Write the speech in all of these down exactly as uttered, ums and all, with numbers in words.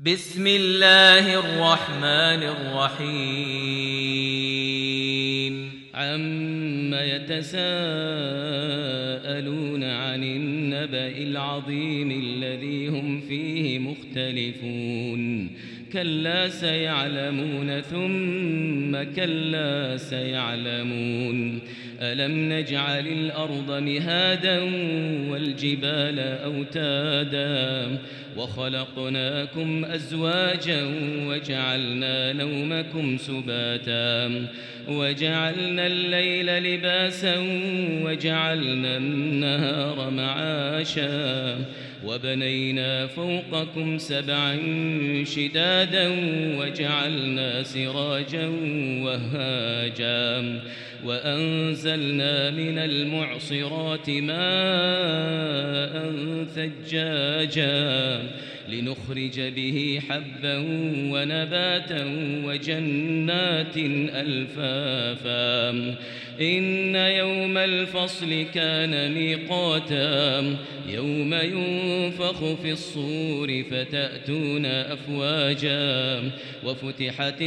بسم الله الرحمن الرحيم عم يتساءلون عن النبأ العظيم الذي هم فيه مختلفون كلا سيعلمون ثم كلا سيعلمون ألم نجعل الأرض مهادا والجبال أوتادا وخلقناكم أزواجا وجعلنا نومكم سباتا وجعلنا الليل لباسا وجعلنا النهار معاشا وبنينا فوقكم سبعا شدادا وجعلنا سراجا وهاجا وأنزلنا من المعصرات ماء ثجاجا لنخرج به حبا ونباتا وجنات ألفافا إن يوم الفصل كان ميقاتا يوم ينفخ في الصور فتأتون أفواجا وفتحت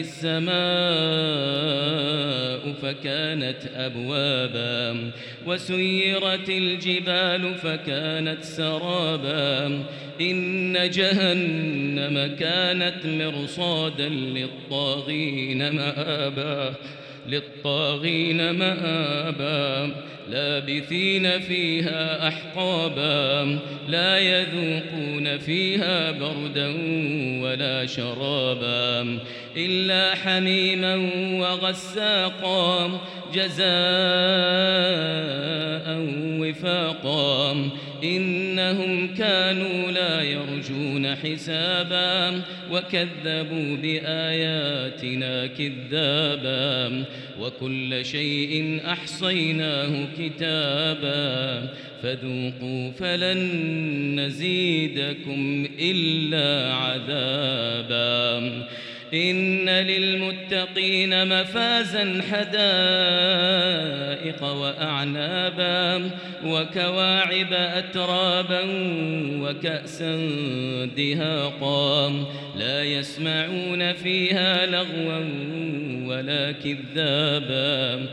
السماء فكانت أبوابا وسيرت الجبال فكانت سرابا إن جهنم كانت مرصادا للطاغين مآبا للطاغين مآبا لابثين فيها أحقابا لا يذوقون فيها بردا ولا شرابا إلا حميما وغساقا جزاء وفاقا إنهم كانوا لا يرجون حسابا وكذبوا بآياتنا كذابا وكل شيء أحصيناه كتابا فذوقوا فلن نزيدكم إلا عذابا إن للمتقين مفازا حدائق وأعنابا وكواعب أترابا وكأسا دهاقا لا يسمعون فيها لغوا ولا كذابا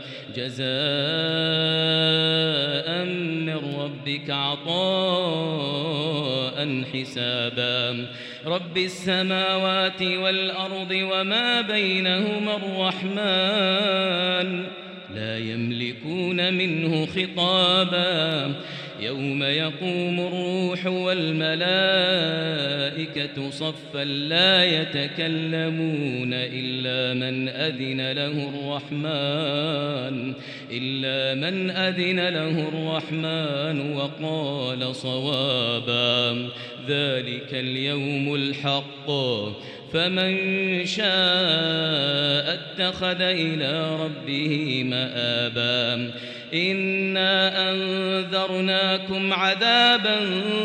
جزاء من ربك عطاء حسابا رب السماوات والأرض وما بينهما الرحمن لا يملكون منه خطابا يوم يقوم الروح والملائكة صفا لا يتكلمون إلا من أذن له الرحمن إلا من أذن له الرحمن وقال صوابا ذلك اليوم الحق فمن شاء اتخذ إلى ربه مآبا إنا أنذرناكم عذابا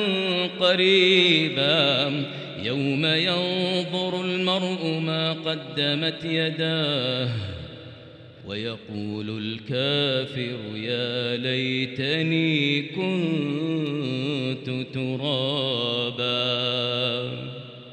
قريبا يوم ينظر المرء ما قدمت يداه ويقول الكافر يا ليتني كنت ترابا.